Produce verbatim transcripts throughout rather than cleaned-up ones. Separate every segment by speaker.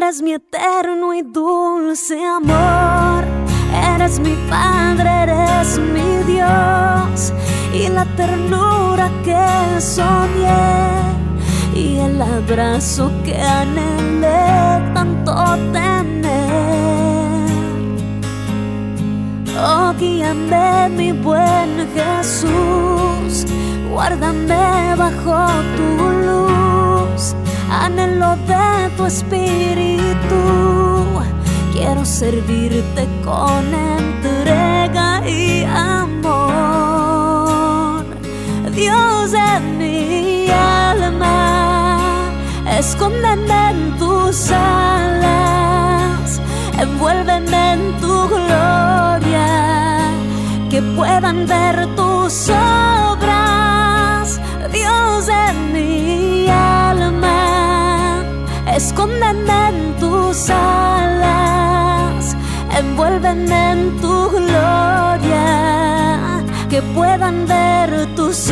Speaker 1: Eres mi eterno y dulce amor, eres mi Padre, eres mi Dios, y la ternura que soñé, y el abrazo que anhelé tanto tener. Oh, guíame, mi buen Jesús, guárdame bajo tu luz, anhelo de tu espíritu, quiero servirte con entrega y amor. Dios de mi alma, escóndeme en tus alas, envuélveme en tu gloria, que puedan ver tus obras. Dios de mi alma, escóndeme en tus alas, envuélveme en tu gloria, que puedan ver tus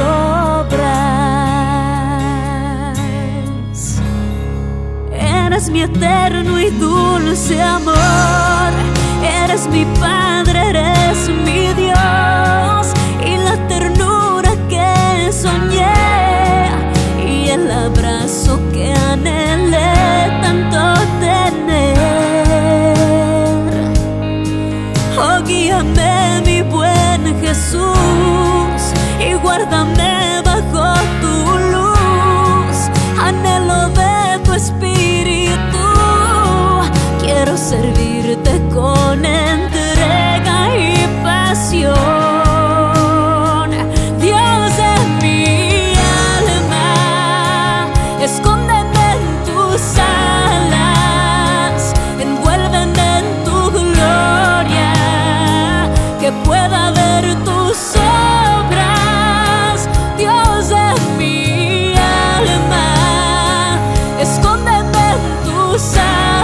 Speaker 1: obras. Eres mi eterno y dulce amor, eres mi Padre, eres mi Dios, y la ternura que soñé, y el abrazo que anhelé tanto tener. Oh, guíame, mi buen Jesús, y guárdame bajo tu luz, anhelo de tu espíritu, quiero servirte con entrega y pasión. Dios de mi alma, escóndeme en tus alas, envuélveme en tu gloria, que pueda ver tus obras. Dios de mi alma, escóndeme en tus alas,